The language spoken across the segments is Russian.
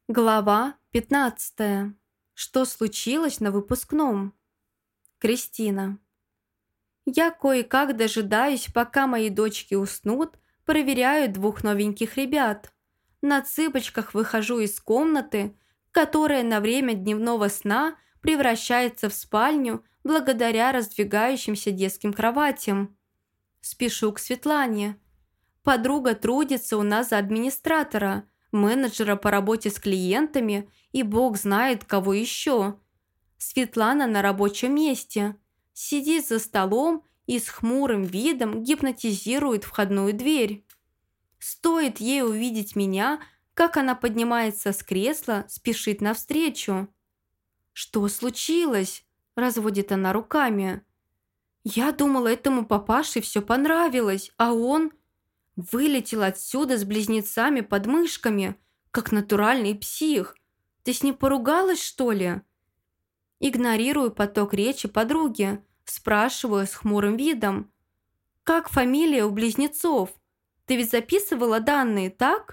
Глава 15. Что случилось на выпускном? Кристина. Я кое-как дожидаюсь, пока мои дочки уснут, проверяю двух новеньких ребят. На цыпочках выхожу из комнаты, которая на время дневного сна превращается в спальню благодаря раздвигающимся детским кроватям. Спешу к Светлане. Подруга трудится у нас за администратора, менеджера по работе с клиентами и бог знает кого еще. Светлана на рабочем месте. Сидит за столом и с хмурым видом гипнотизирует входную дверь. Стоит ей увидеть меня, как она поднимается с кресла, спешит навстречу. «Что случилось?» – разводит она руками. «Я думала, этому папаше все понравилось, а он...» Вылетел отсюда с близнецами под мышками, как натуральный псих. Ты с ним поругалась, что ли? Игнорирую поток речи подруги, спрашиваю с хмурым видом. Как фамилия у близнецов? Ты ведь записывала данные, так?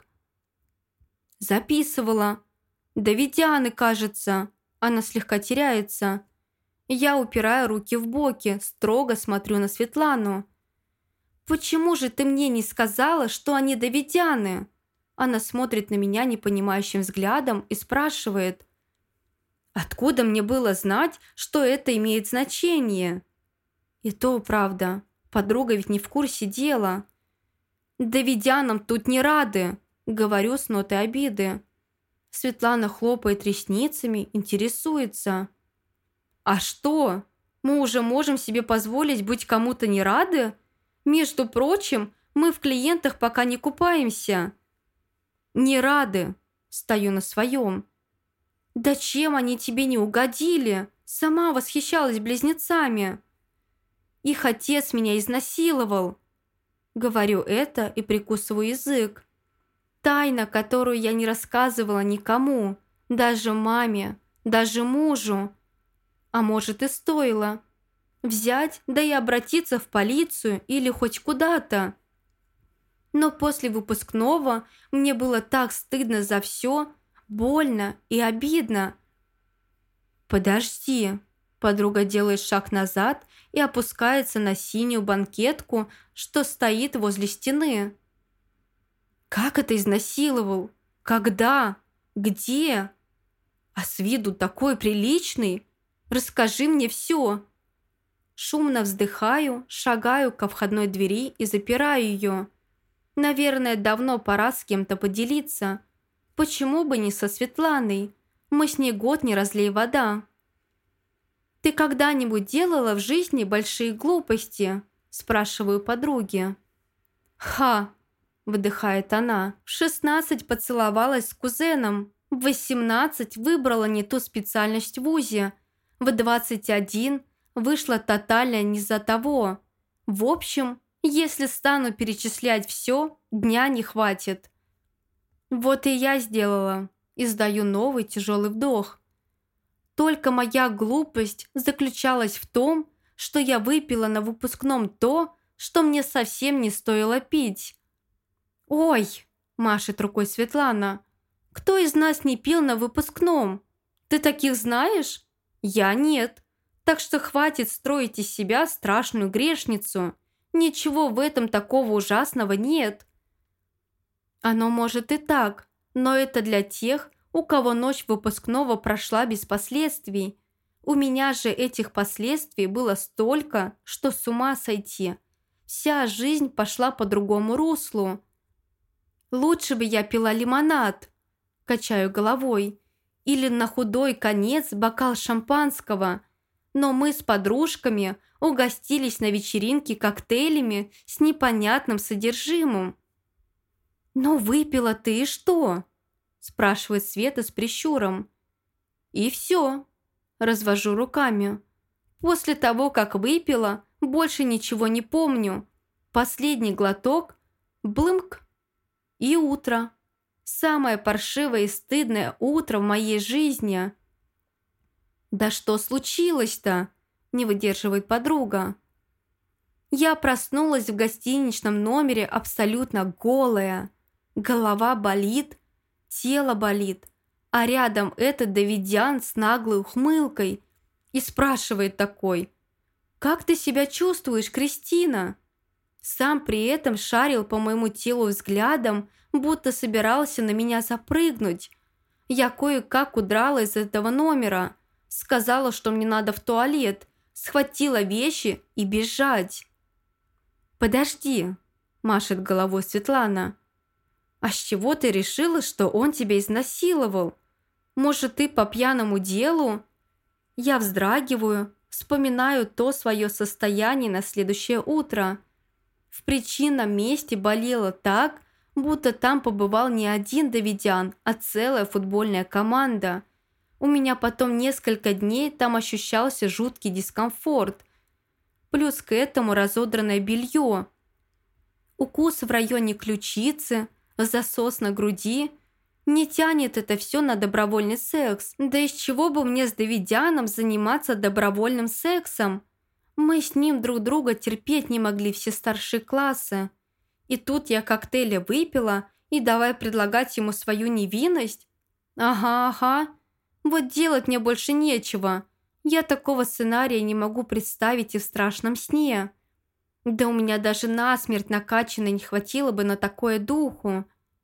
Записывала. Давидяны, кажется. Она слегка теряется. Я упираю руки в боки, строго смотрю на Светлану. «Почему же ты мне не сказала, что они давидяны?» Она смотрит на меня непонимающим взглядом и спрашивает. «Откуда мне было знать, что это имеет значение?» И то правда, подруга ведь не в курсе дела. «Давидянам тут не рады», — говорю с нотой обиды. Светлана хлопает ресницами, интересуется. «А что? Мы уже можем себе позволить быть кому-то не рады? Между прочим, мы в клиентах пока не купаемся». «Не рады», – стою на своем. «Да чем они тебе не угодили? Сама восхищалась близнецами». «Их отец меня изнасиловал». Говорю это и прикусываю язык. Тайна, которую я не рассказывала никому, даже маме, даже мужу. А может и стоило. Взять, да и обратиться в полицию или хоть куда-то. Но после выпускного мне было так стыдно за все, больно и обидно. «Подожди», – подруга делает шаг назад и опускается на синюю банкетку, что стоит возле стены. «Как это изнасиловал? Когда? Где? А с виду такой приличный? Расскажи мне все». Шумно вздыхаю, шагаю ко входной двери и запираю ее. Наверное, давно пора с кем-то поделиться. Почему бы не со Светланой? Мы с ней год не разлей вода. «Ты когда-нибудь делала в жизни большие глупости?» Спрашиваю подруги. «Ха!» – выдыхает она. «В 16 поцеловалась с кузеном. В 18 выбрала не ту специальность в вузе. В 21 вышла тотально не за того. В общем, если стану перечислять все, дня не хватит». Вот и я сделала. Издаю новый тяжелый вдох. Только моя глупость заключалась в том, что я выпила на выпускном то, что мне совсем не стоило пить. «Ой!» – машет рукой Светлана. «Кто из нас не пил на выпускном? Ты таких знаешь? Я нет. Так что хватит строить из себя страшную грешницу. Ничего в этом такого ужасного нет». Оно может и так, но это для тех, у кого ночь выпускного прошла без последствий. У меня же этих последствий было столько, что с ума сойти. Вся жизнь пошла по другому руслу. Лучше бы я пила лимонад, качаю головой, или на худой конец бокал шампанского. Но мы с подружками угостились на вечеринке коктейлями с непонятным содержимым. «Ну выпила ты и что?» – спрашивает Света с прищуром. «И все», – развожу руками. «После того, как выпила, больше ничего не помню. Последний глоток – блымк. И утро. Самое паршивое и стыдное утро в моей жизни». «Да что случилось-то?» – не выдерживает подруга. Я проснулась в гостиничном номере абсолютно голая. Голова болит, тело болит, А рядом этот Давидян с наглой ухмылкой и спрашивает такой: «Как ты себя чувствуешь, Кристина?» Сам при этом шарил по моему телу взглядом, будто собирался на меня запрыгнуть. Я кое-как удрала из этого номера, сказала, что мне надо в туалет, схватила вещи и бежать. «Подожди», – машет головой Светлана. «А с чего ты решила, что он тебя изнасиловал? Может, ты по пьяному делу?» Я вздрагиваю, вспоминаю то свое состояние на следующее утро. В причинном месте болело так, будто там побывал не один Давидян, а целая футбольная команда. У меня потом несколько дней там ощущался жуткий дискомфорт. Плюс к этому разодранное белье. Укус в районе ключицы, засос на груди. Не тянет это все на добровольный секс. Да из чего бы мне с Давидяном заниматься добровольным сексом? Мы с ним друг друга терпеть не могли все старшие классы. И тут я коктейля выпила, и давай предлагать ему свою невинность? Ага. Вот делать мне больше нечего. Я такого сценария не могу представить и в страшном сне. Да у меня даже насмерть накачанной не хватило бы на такое духу.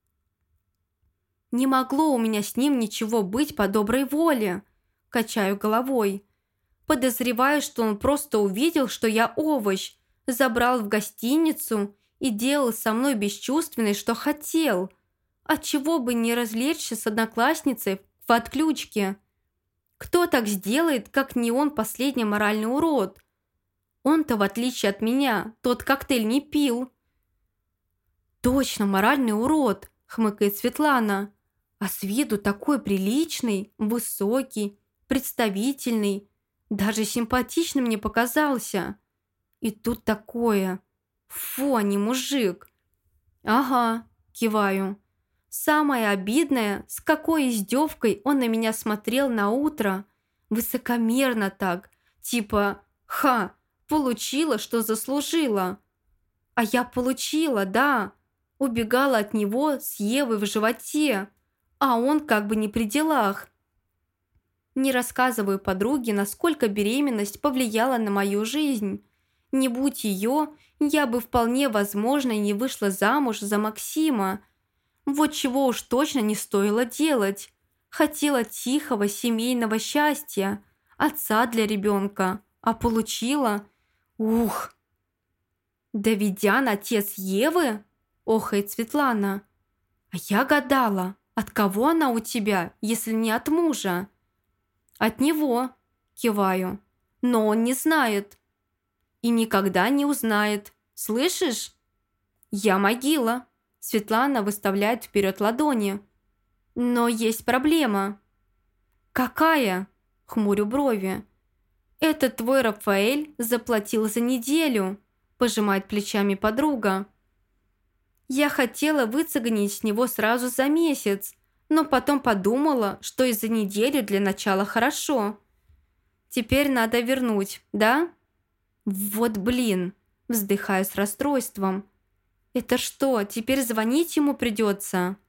Не могло у меня с ним ничего быть по доброй воле. Качаю головой. Подозреваю, что он просто увидел, что я овощ, забрал в гостиницу и делал со мной бесчувственной, что хотел. Отчего бы не развлечься с одноклассницей в отключке? Кто так сделает, как не он, последний моральный урод? Он-то, в отличие от меня, тот коктейль не пил. «Точно, моральный урод», — хмыкает Светлана. «А с виду такой приличный, высокий, представительный, даже симпатичным мне показался. И тут такое. Фу, а не мужик». «Ага», — киваю. Самое обидное, с какой издевкой он на меня смотрел на утро. Высокомерно так, типа «Ха, получила, что заслужила». А я получила, да. Убегала от него с Евой в животе, а он как бы не при делах. Не рассказываю подруге, насколько беременность повлияла на мою жизнь. Не будь ее, я бы вполне возможно не вышла замуж за Максима. Вот чего уж точно не стоило делать. Хотела тихого семейного счастья, отца для ребенка, а получила... Ух! «Давидян отец Евы?» – охает Светлана. «А я гадала, от кого она у тебя, если не от мужа?» «От него», – киваю. «Но он не знает. И никогда не узнает. Слышишь?» «Я могила», – Светлана выставляет вперед ладони. «Но есть проблема». «Какая?» – хмурю брови. «Этот твой Рафаэль заплатил за неделю», – пожимает плечами подруга. «Я хотела выцегонить с него сразу за месяц, но потом подумала, что и за неделю для начала хорошо. Теперь надо вернуть, да?» «Вот блин», – вздыхаю с расстройством. «Это что, теперь звонить ему придется?»